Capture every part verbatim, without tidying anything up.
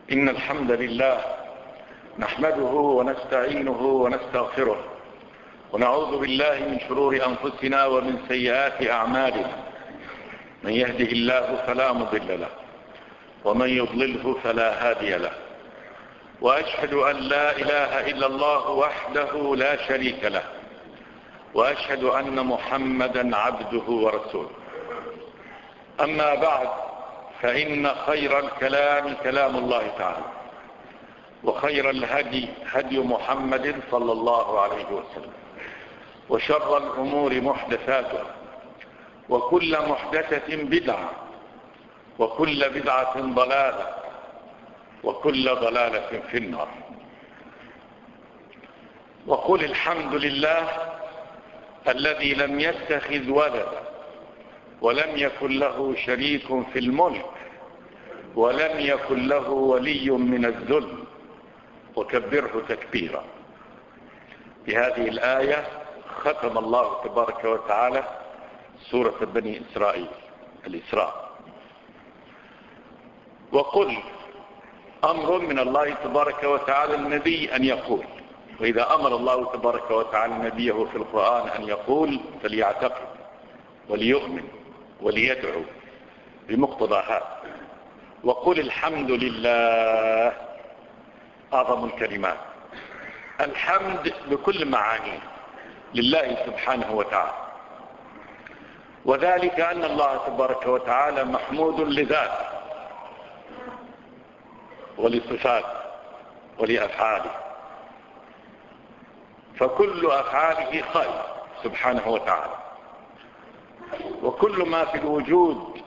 إن الحمد لله نحمده ونستعينه ونستغفره ونعوذ بالله من شرور أنفسنا ومن سيئات أعمالنا. من يهده الله فلا مضل له ومن يضلله فلا هادي له، وأشهد أن لا إله إلا الله وحده لا شريك له، وأشهد أن محمدا عبده ورسوله. أما بعد، فإن خير الكلام كلام الله تعالى، وخير الهدي هدي محمد صلى الله عليه وسلم، وشر الأمور محدثاتها، وكل محدثة بدعة، وكل بدعة ضلالة، وكل ضلالة في النار. وقل الحمد لله الذي لم يتخذ ولدا ولم يكن له شريك في الملك ولم يكن له ولي من الذل وكبره تكبيرا. بهذه الآية ختم الله تبارك وتعالى سورة بني إسرائيل الإسراء. وقل أمر من الله تبارك وتعالى النبي أن يقول، وإذا أمر الله تبارك وتعالى نبيه في القرآن أن يقول فليعتقد وليؤمن وليدعو بمقتضى هذا. وقل الحمد لله أعظم الكلمات. الحمد بكل معانيه لله سبحانه وتعالى، وذلك أن الله تبارك وتعالى محمود لذاته ولصفاته ولأفعاله، فكل أفعاله خير سبحانه وتعالى، وكل ما في الوجود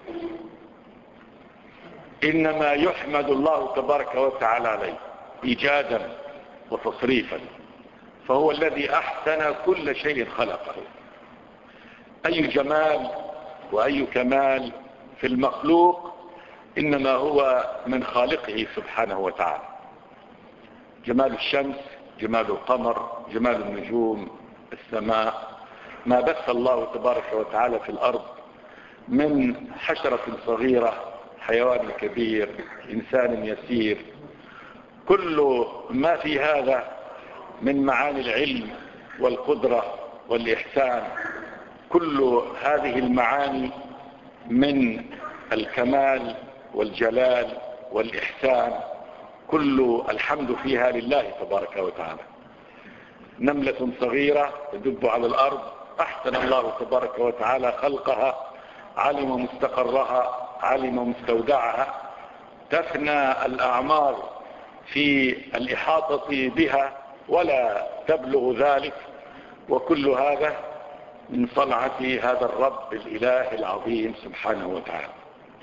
إنما يحمد الله تبارك وتعالى عليه إيجادا وتصريفا، فهو الذي أحسن كل شيء خلقه. أي جمال وأي كمال في المخلوق إنما هو من خالقه سبحانه وتعالى. جمال الشمس، جمال القمر، جمال النجوم، السماء، ما بث الله تبارك وتعالى في الأرض من حشرة صغيرة، حيوان كبير، إنسان يسير، كل ما في هذا من معاني العلم والقدرة والإحسان، كل هذه المعاني من الكمال والجلال والإحسان، كل الحمد فيها لله تبارك وتعالى. نملة صغيرة تدب على الأرض، أحسن الله تبارك وتعالى خلقها، علم مستقرها، علم مستودعها، تفنى الأعمار في الإحاطة بها ولا تبلغ ذلك، وكل هذا من صنعة هذا الرب الإله العظيم سبحانه وتعالى.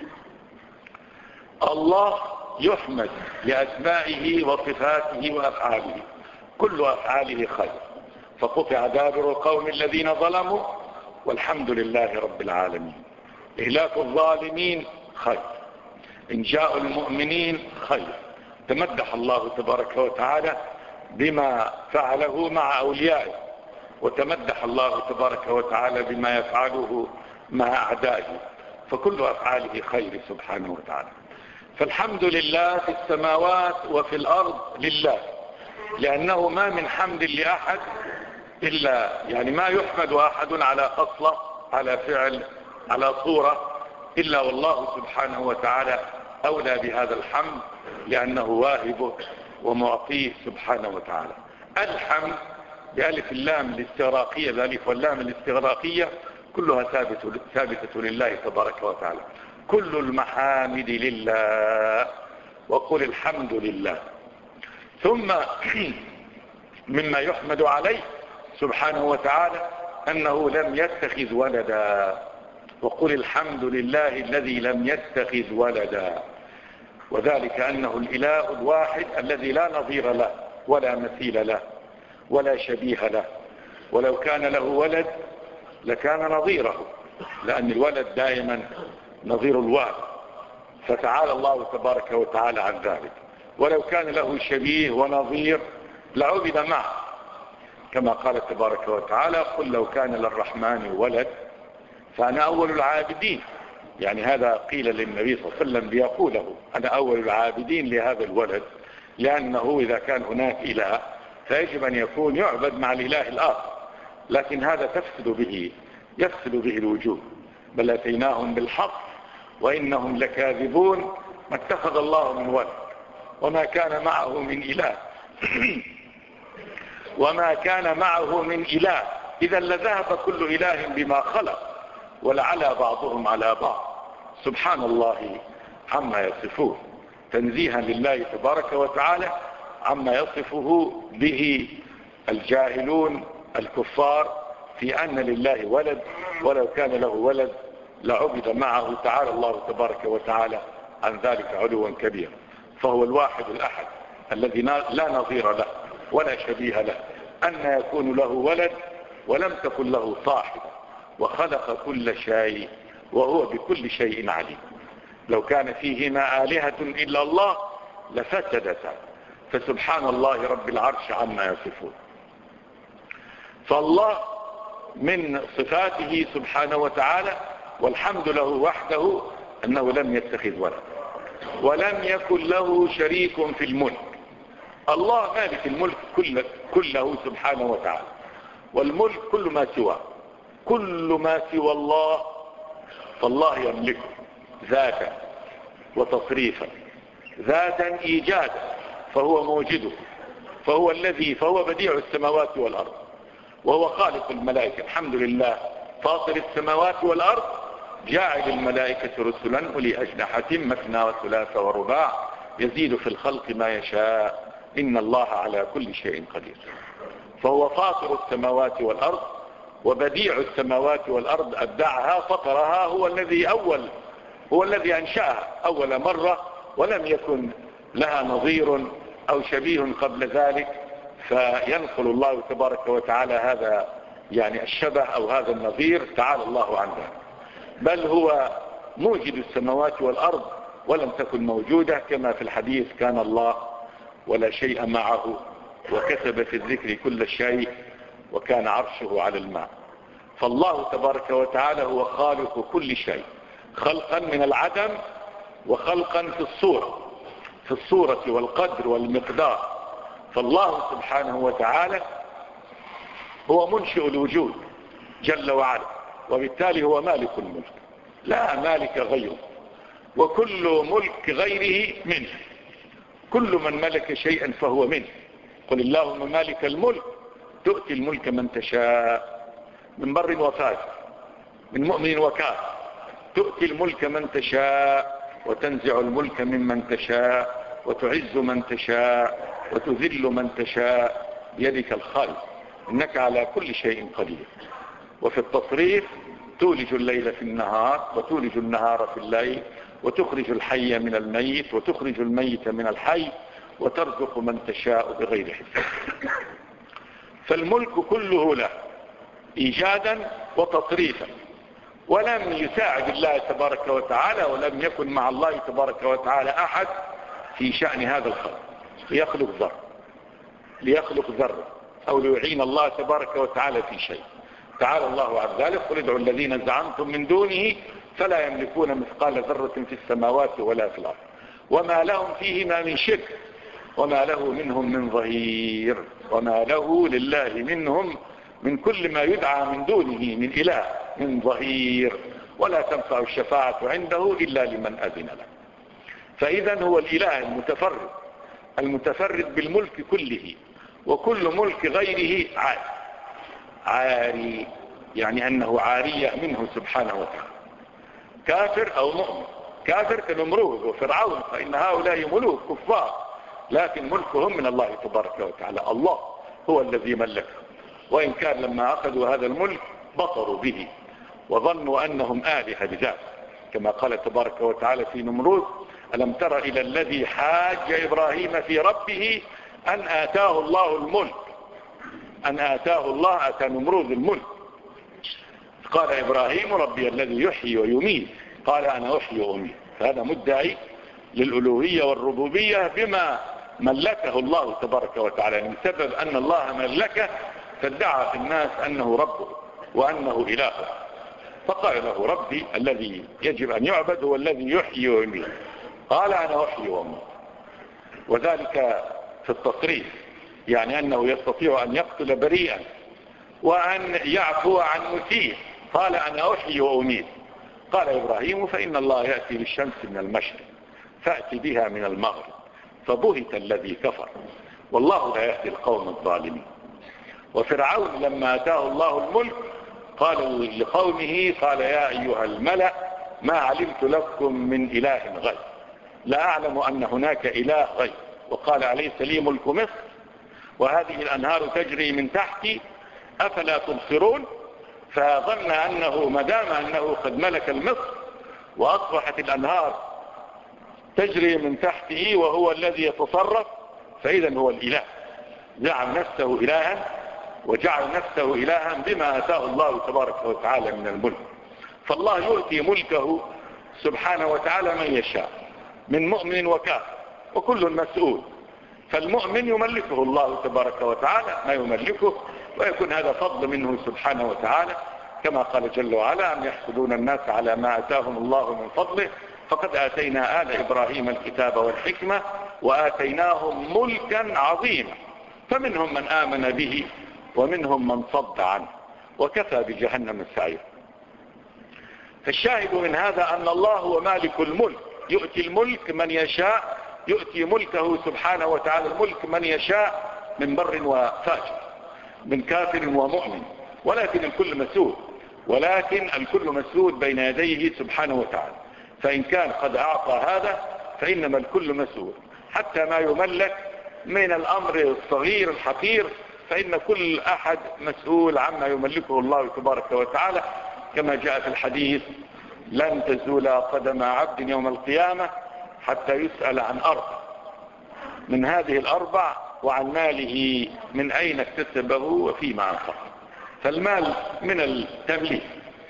الله يحمد لأسمائه وصفاته وأفعاله، كل أفعاله خير، فقطع دابر القوم الذين ظلموا والحمد لله رب العالمين. إهلاك الظالمين خير، إنجاء المؤمنين خير. تمدح الله تبارك وتعالى بما فعله مع أوليائه، وتمدح الله تبارك وتعالى بما يفعله مع أعدائه، فكل أفعاله خير سبحانه وتعالى. فالحمد لله في السماوات وفي الأرض لله، لأنه ما من حمد لأحد إلا، يعني ما يحمد أحد على خصلة، على فعل، على صورة، إلا والله سبحانه وتعالى أولى بهذا الحمد، لأنه واهبه ومعطيه سبحانه وتعالى. الحمد بألف اللام الاستغراقية، بألف واللام الاستغراقية، كلها ثابتة, ثابتة لله تبارك وتعالى. كل المحامد لله، وقل الحمد لله. ثم مما يحمد عليه سبحانه وتعالى أنه لم يتخذ ولدا، وقل الحمد لله الذي لم يتخذ ولدا، وذلك أنه الإله الواحد الذي لا نظير له ولا مثيل له ولا شبيه له، ولو كان له ولد لكان نظيره، لأن الولد دائما نظير الوالد، فتعالى الله تبارك وتعالى عن ذلك. ولو كان له شبيه ونظير لعبد معه، كما قال تبارك وتعالى قل لو كان للرحمن ولد فأنا أول العابدين. يعني هذا قيل للنبي صلى الله عليه وسلم ليقوله أنا أول العابدين لهذا الولد، لأنه إذا كان هناك إله فيجب أن يكون يعبد مع الإله الآخر، لكن هذا تفسد به يفسد به الوجود. بل أتيناهم بالحق وإنهم لكاذبون ما اتخذ الله من ولد وما كان معه من إله وما كان معه من إله إذا لذهب كل إله بما خلق ولعلى بعضهم على بعض سبحان الله عما يصفون، تنزيها لله تبارك وتعالى عما يصفه به الجاهلون الكفار في أن لله ولد، ولو كان له ولد لعبد معه تعالى الله تبارك وتعالى عن ذلك علوا كبيرا. فهو الواحد الأحد الذي لا نظير له ولا شبيه له، أن يكون له ولد ولم تكن له صاحب، وخلق كل شيء وهو بكل شيء عليم. لو كان فيهما آلهة إلا الله لفسدتا، فسبحان الله رب العرش عما يصفون. فالله من صفاته سبحانه وتعالى والحمد له وحده أنه لم يتخذ ولد ولم يكن له شريك في الملك. الله مالك الملك كله, كله سبحانه وتعالى، والملك كل ما سواه، كل ما سوى الله فالله يملكه ذاتا وتصريفا، ذاتا إيجادا فهو موجده، فهو الذي فهو بديع السماوات والأرض، وهو خالق الملائكة. الحمد لله فاطر السماوات والأرض جاعل الملائكة رسلا أولي أجنحة مثنى وثلاث ورباع يزيد في الخلق ما يشاء إن الله على كل شيء قدير. فهو فاطر السماوات والأرض وبديع السماوات والأرض، أبدعها فطرها، هو الذي أول هو الذي أنشأها أول مرة ولم يكن لها نظير أو شبيه قبل ذلك، فينقل الله تبارك وتعالى هذا يعني الشبه أو هذا النظير تعالى الله عن ذلك. بل هو موجد السماوات والأرض ولم تكن موجودة، كما في الحديث كان الله ولا شيء معه وكتب في الذكر كل شيء وكان عرشه على الماء. فالله تبارك وتعالى هو خالق كل شيء، خلقا من العدم وخلقا في الصورة في الصورة والقدر والمقدار. فالله سبحانه وتعالى هو منشئ الوجود جل وعلا، وبالتالي هو مالك الملك لا مالك غيره، وكل ملك غيره منه. كل من ملك شيئا فهو منه. قل اللهم مالك الملك تؤتي الملك من تشاء من بر وفاجر من مؤمن وكافر، تؤتي الملك من تشاء وتنزع الملك ممن تشاء وتعز من تشاء وتذل من تشاء بيدك الخير إنك على كل شيء قدير. وفي التصريف تولج الليل في النهار وتولج النهار في الليل وتخرج الحي من الميت وتخرج الميت من الحي وترزق من تشاء بغير حساب. فالملك كله له إيجادا وتصريفا، ولم يساعد الله تبارك وتعالى ولم يكن مع الله تبارك وتعالى أحد في شأن هذا الخلق ليخلق ذر ليخلق ذر أو ليعين الله تبارك وتعالى في شيء. تعالى الله عن ذلك قل ادعوا الذين زعمتم من دونه فلا يملكون مثقال ذرة في السماوات ولا في الأرض وما لهم فيهما من شرك وما له منهم من ظهير وما له لله منهم من كل ما يدعى من دونه من إله من ظهير ولا تنفع الشفاعة عنده إلا لمن أذن له. فإذا هو الإله المتفرد المتفرد بالملك كله، وكل ملك غيره عاري عاري يعني أنه عارية منه سبحانه وتعالى. كافر أو مؤمن، كافر كنمرود وفرعون فإن هؤلاء ملوك كفار، لكن ملكهم من الله تبارك وتعالى. الله هو الذي ملكه، وإن كان لما أخذوا هذا الملك بطروا به وظنوا أنهم آلهة بذات، كما قال تبارك وتعالى في نمرود ألم تر إلى الذي حاج إبراهيم في ربه أن آتاه الله الملك أن آتاه الله أتى نمرود الملك. قال إبراهيم ربي الذي يحيي ويميت قال أنا أحيي وأميت. فهذا مدعي للألوهية والربوبية بما ملكه الله تبارك وتعالى، من سبب أن الله ملكه فادعى في الناس أنه ربه وأنه إلهه. فقال له ربي الذي يجب أن يعبد هو الذي يحيي ويميت. قال أنا أحيي وأميت، وذلك في التصريف، يعني أنه يستطيع أن يقتل بريئا وأن يعفو عن مسيء. قال أنا أحيي وأميت. قال إبراهيم فإن الله يأتي بالشمس من المشرق فأتي بها من المغرب، فبهت الذي كفر والله لا يهدي القوم الظالمين. وفرعون لما أتاه الله الملك قال لقومه قال يا أيها الملأ ما علمت لكم من إله غير، لا أعلم أن هناك إله غير. وقال أليس لي ملك مصر وهذه الأنهار تجري من تحتي أفلا تبصرون؟ فظن أنه مدام أنه قد ملك المصر وأصبحت الأنهار تجري من تحته وهو الذي يتصرف فإذا هو الإله، جعل نفسه إلها وجعل نفسه إلها بما أتاه الله تبارك وتعالى من الملك. فالله يؤتي ملكه سبحانه وتعالى من يشاء من مؤمن وكافر وكل مسؤول. فالمؤمن يملكه الله تبارك وتعالى ما يملكه، ويكون هذا فضل منه سبحانه وتعالى، كما قال جل وعلا أم يحسدون الناس على ما أتاهم الله من فضله فقد آتينا آل إبراهيم الكتاب والحكمة وآتيناهم ملكا عظيما فمنهم من آمن به ومنهم من صد عنه وكفى بجهنم السعير. فالشاهد من هذا أن الله هو مالك الملك، يؤتي الملك من يشاء، يؤتي ملكه سبحانه وتعالى الملك من يشاء من بر وفاجر، من كافر ومؤمن، ولكن الكل مسؤول، ولكن الكل مسؤول بين يديه سبحانه وتعالى. فإن كان قد أعطى هذا فإنما الكل مسؤول، حتى ما يملك من الأمر الصغير الحقير فإن كل أحد مسؤول عما يملكه الله تبارك وتعالى، كما جاء في الحديث لن تزول قدم عبد يوم القيامة حتى يسأل عن أربع، من هذه الأربع وعن ماله من أين اكتسبه وفيما أنفقه. فالمال من التمليك،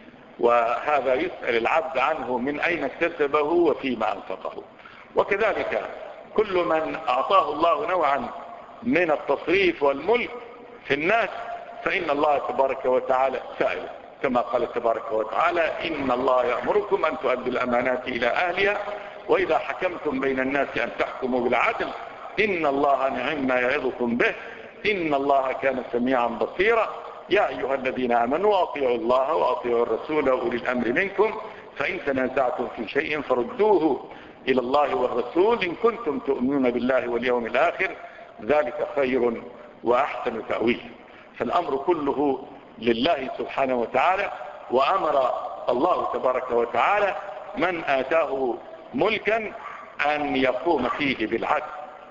وهذا يسأل العبد عنه من أين اكتسبه وفيما أنفقه. وكذلك كل من أعطاه الله نوعا من التصريف والملك في الناس فإن الله تبارك وتعالى سائل، كما قال تبارك وتعالى إن الله يأمركم أن تؤدوا الأمانات إلى أهلها وإذا حكمتم بين الناس أن تحكموا بالعدل إن الله نعم ما يعظكم به إن الله كان سميعا بصيرا. يا أيها الذين آمنوا أطيعوا الله وأطيعوا الرسول وأولي الأمر منكم فإن تنازعتم في شيء فردوه إلى الله والرسول إن كنتم تؤمنون بالله واليوم الآخر ذلك خير وأحسن تأويل. فالأمر كله لله سبحانه وتعالى، وأمر الله تبارك وتعالى من آتاه ملكا أن يقوم فيه بالعدل،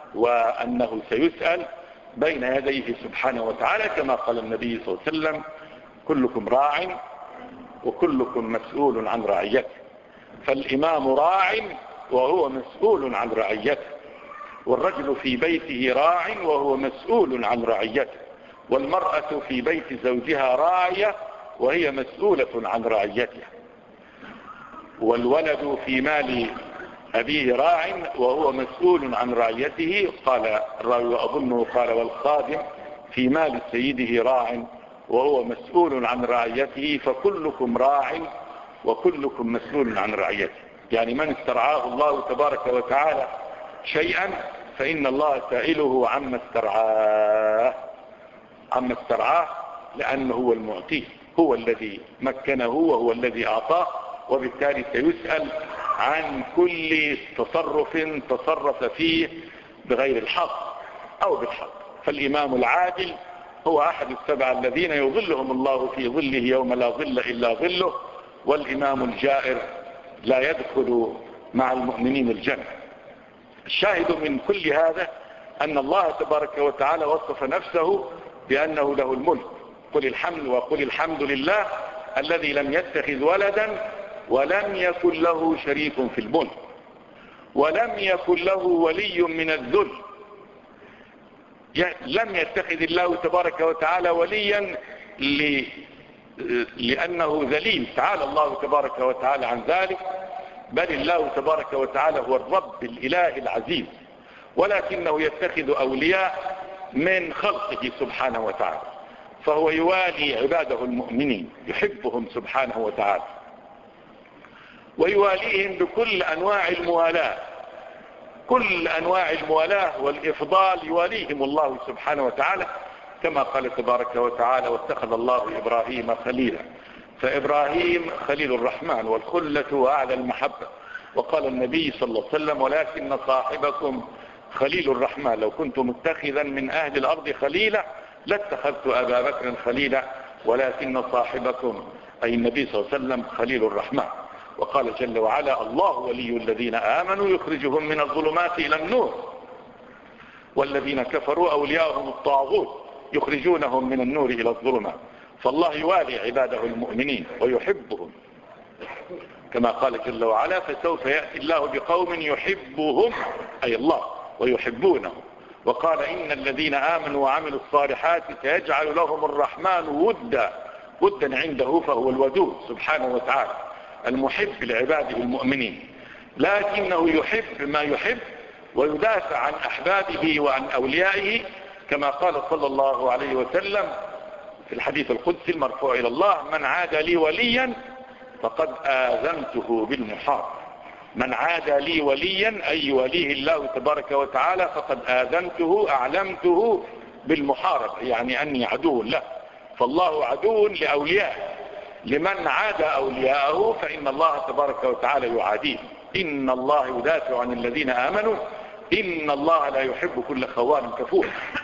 وأنه سيسأل بين يديه سبحانه وتعالى، كما قال النبي صلى الله عليه وسلم كلكم راع وكلكم مسؤول عن رعيته. فالإمام راع وهو مسؤول عن رعيته، والرجل في بيته راع وهو مسؤول عن رعيته، والمرأة في بيت زوجها راعية وهي مسؤولة عن رعيتها، والولد في مال أبيه راع وهو مسؤول عن رعيته. قال الراوي وأظنه قال والخادم في مال سيده راع وهو مسؤول عن رعيته فكلكم راع وكلكم مسؤول عن رعيته. يعني من استرعاه الله تبارك وتعالى شيئا فإن الله سائله عما استرعاه عما استرعاه لأنه هو المعطيه، هو الذي مكنه وهو الذي أعطاه، وبالتالي سيسأل عن كل تصرف تصرف فيه بغير الحق أو بالحق. فالإمام العادل هو أحد السبع الذين يظلهم الله في ظله يوم لا ظل إلا ظله، والإمام الجائر لا يدخل مع المؤمنين الجنة. الشاهد من كل هذا أن الله تبارك وتعالى وصف نفسه بأنه له الملك. قل الحمد وقل الحمد لله الذي لم يتخذ ولدا ولم يكن له شريك في الملك ولم يكن له ولي من الذل. لم يتخذ الله تبارك وتعالى وليا ل... لأنه ذليل، تعالى الله تبارك وتعالى عن ذلك، بل الله تبارك وتعالى هو الرب الإله العزيز، ولكنه يتخذ أولياء من خلقه سبحانه وتعالى. فهو يوالي عباده المؤمنين، يحبهم سبحانه وتعالى، ويواليهم بكل أنواع الموالاة، كل أنواع الموالاة والإفضال يواليهم الله سبحانه وتعالى، كما قال تبارك وتعالى: واتخذ الله إبراهيم خليلا. فإبراهيم خليل الرحمن والخلة وأعلى المحبة. وقال النبي صلى الله عليه وسلم: ولكن صاحبكم خليل الرحمن، لو كنت متخذا من أهل الأرض خليلا لاتخذت أبا بكر خليلا، ولكن صاحبكم أي النبي صلى الله عليه وسلم خليل الرحمن. وقال جل وعلا: الله ولي الذين آمنوا يخرجهم من الظلمات إلى النور، والذين كفروا أولياءهم الطاغوت يخرجونهم من النور إلى الظلمات. فالله يوالي عباده المؤمنين ويحبهم، كما قال جل وعلا: فسوف يأتي الله بقوم يحبهم أي الله ويحبونه. وقال: إن الذين آمنوا وعملوا الصالحات سيجعل لهم الرحمن ودا، ودا عنده فهو الودود سبحانه وتعالى المحب لعباده المؤمنين، لكنه يحب ما يحب ويدافع عن أحبابه وعن أوليائه، كما قال صلى الله عليه وسلم في الحديث القدسي المرفوع إلى الله: من عاد لي وليا فقد آذنته بالمحارب. من عاد لي وليا أي وليه الله تبارك وتعالى فقد آذنته أعلمته بالمحارب، يعني أني عدو له. فالله عدو لأوليائه، لمن عاد أولياءه فإن الله تبارك وتعالى يعاديه. إن الله يدافع عن الذين آمنوا إن الله لا يحب كل خوان كفور.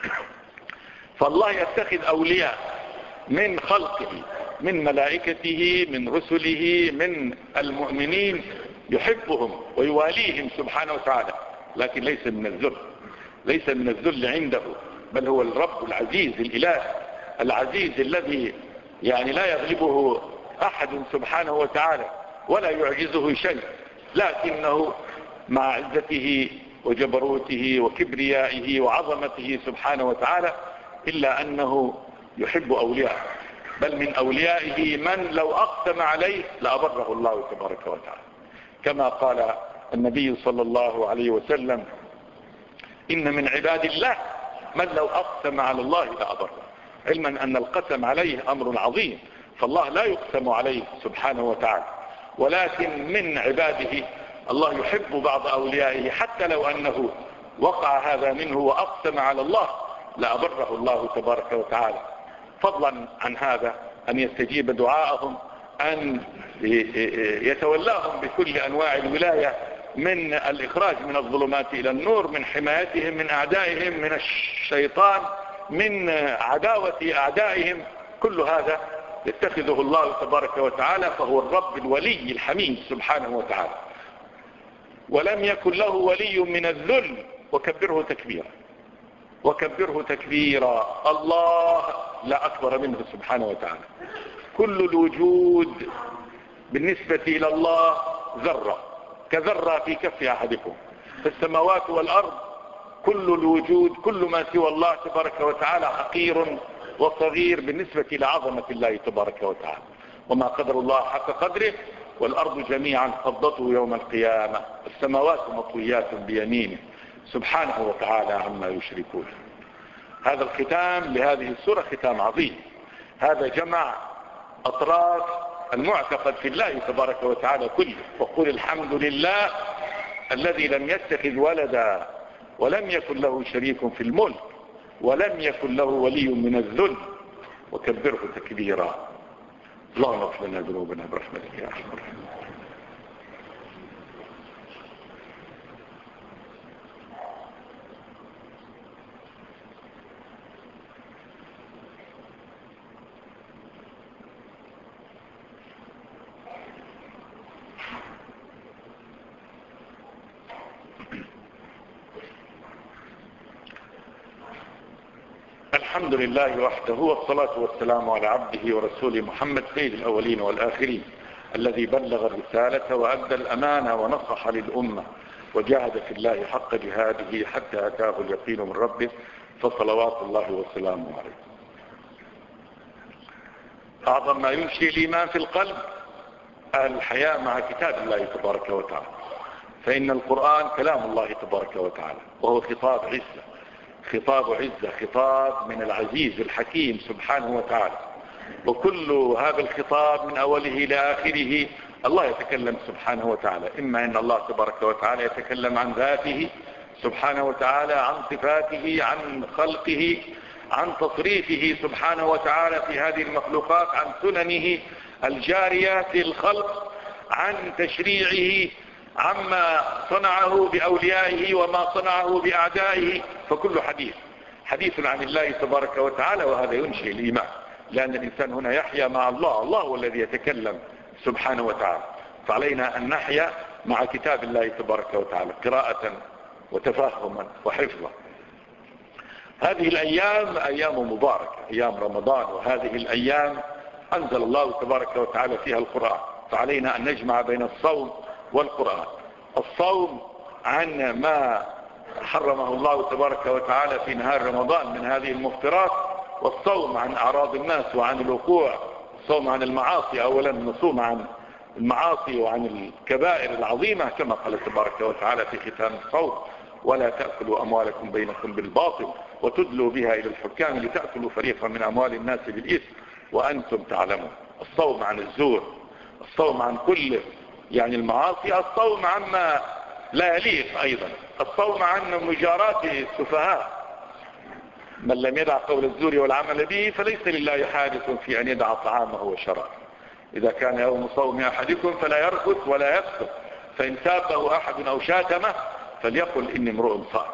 فالله يتخذ أولياء من خلقه، من ملائكته، من رسله، من المؤمنين، يحبهم ويواليهم سبحانه وتعالى، لكن ليس من الذل، ليس من الذل عنده، بل هو الرب العزيز الإله العزيز الذي يعني لا يغلبه أحد سبحانه وتعالى ولا يعجزه شيء، لكنه مع عزته وجبروته وكبريائه وعظمته سبحانه وتعالى إلا أنه يحب أولياءه، بل من أوليائه من لو أقسم عليه لأبره الله تبارك وتعالى، كما قال النبي صلى الله عليه وسلم: إن من عباد الله من لو أقسم على الله لأبره، علما أن القسم عليه أمر عظيم، فالله لا يقسم عليه سبحانه وتعالى، ولكن من عباده الله يحب بعض أوليائه حتى لو أنه وقع هذا منه وأقسم على الله لأبره الله تبارك وتعالى، فضلا عن هذا أن يستجيب دعاءهم، أن يتولاهم بكل أنواع الولاية، من الإخراج من الظلمات إلى النور، من حمايتهم من أعدائهم، من الشيطان، من عداوة أعدائهم، كل هذا يتخذه الله تبارك وتعالى، فهو الرب الولي الحميد سبحانه وتعالى. ولم يكن له ولي من الذل، وكبره تكبيرا، وكبره تكبيرا. الله لا أكبر منه سبحانه وتعالى. كل الوجود بالنسبة إلى الله ذرة، كذرة في كف أحدكم. فالسماوات والأرض كل الوجود، كل ما سوى الله تبارك وتعالى حقير وصغير بالنسبة لعظمة الله تبارك وتعالى. وما قدر الله حق قدره، والأرض جميعا قبضته يوم القيامة، السماوات مطويات بيمينه سبحانه وتعالى عما يشركون. هذا الختام لهذه السورة ختام عظيم، هذا جمع أطراف المعتقد في الله تبارك وتعالى كله. وقل الحمد لله الذي لم يتخذ ولدا ولم يكن له شريك في الملك ولم يكن له ولي من الذل وكبره تكبيرا. اللهم اغفر لنا ذنوبنا برحمتك يا ارحم الراحمين. الحمد لله وحده، والصلاة والسلام على عبده ورسوله محمد سيد الأولين والآخرين، الذي بلغ الرسالة وأدى الأمانة ونصح للأمة وجاهد في الله حق جهاده حتى أتاه اليقين من ربه، فصلوات الله وسلامه عليه. أعظم ما ينشئ الإيمان في القلب الحياة مع كتاب الله تبارك وتعالى، فإن القرآن كلام الله تبارك وتعالى، وهو خطاب عزة، خطاب عزة، خطاب من العزيز الحكيم سبحانه وتعالى. وكل هذا الخطاب من أوله إلى آخره الله يتكلم سبحانه وتعالى، إما أن الله تبارك وتعالى يتكلم عن ذاته سبحانه وتعالى، عن صفاته، عن خلقه، عن تصريفه سبحانه وتعالى في هذه المخلوقات، عن سننه الجارية في الخلق، عن تشريعه، عما صنعه بأوليائه وما صنعه بأعدائه. فكل حديث حديث عن الله تبارك وتعالى، وهذا ينشئ الإيمان، لأن الإنسان هنا يحيا مع الله، الله هو الذي يتكلم سبحانه وتعالى. فعلينا أن نحيا مع كتاب الله تبارك وتعالى قراءة وتفهما وحفظا. هذه الأيام أيام مباركة، أيام رمضان، وهذه الأيام أنزل الله تبارك وتعالى فيها القرآن، فعلينا أن نجمع بين الصوم والقرآن. الصوم عن ما حرمه الله تبارك وتعالى في نهار رمضان من هذه المفترات، والصوم عن أعراض الناس وعن الوقوع، الصوم عن المعاصي. أولا نصوم عن المعاصي وعن الكبائر العظيمة كما قال تبارك وتعالى في ختام الصوم: ولا تأكلوا أموالكم بينكم بالباطل وتدلوا بها إلى الحكام لتأكلوا فريقا من أموال الناس بالإثم وأنتم تعلمون. الصوم عن الزور، الصوم عن كل يعني المعاصي، الصوم عما لا يليق، أيضا الصوم عن مجارات السفهاء. من لم يدع قول الزور والعمل به فليس لله حاجة في أن يدع طعامه وشرابه. إذا كان يوم صوم أحدكم فلا يرفث ولا يفسق، فإن سابه أحد أو شاتمه فليقل إني امرؤ صائم.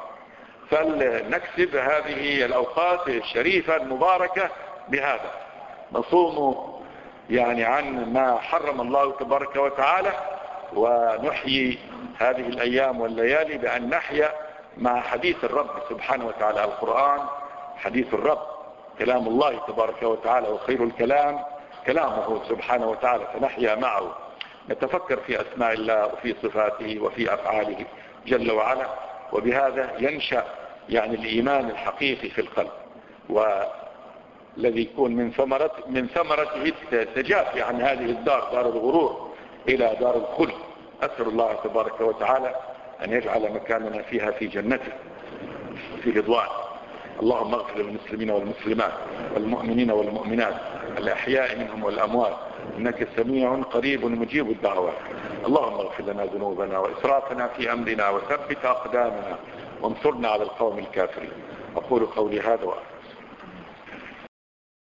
فلنكسب هذه الأوقات الشريفة المباركة بهذا، نصوم يعني عن ما حرم الله تبارك وتعالى، ونحيي هذه الأيام والليالي بأن نحيا مع حديث الرب سبحانه وتعالى. القرآن حديث الرب، كلام الله تبارك وتعالى، وخير الكلام كلامه سبحانه وتعالى، فنحيا معه، نتفكر في أسماء الله وفي صفاته وفي أفعاله جل وعلا. وبهذا ينشأ يعني الإيمان الحقيقي في القلب، والذي يكون من ثمرة من ثمرته التجافي عن هذه الدار، دار الغرور، إلى دار الخلد. أسأل الله تبارك وتعالى أن يجعل مكاننا فيها في جنته في رضوانه. اللهم اغفر للمسلمين والمسلمات والمؤمنين والمؤمنات الأحياء منهم والأموات، إنك سميع قريب مجيب الدعوات. اللهم اغفر لنا ذنوبنا وإسرافنا في أمرنا، وثبت أقدامنا، وانصرنا على القوم الكافرين. أقول قولي هذا وأقول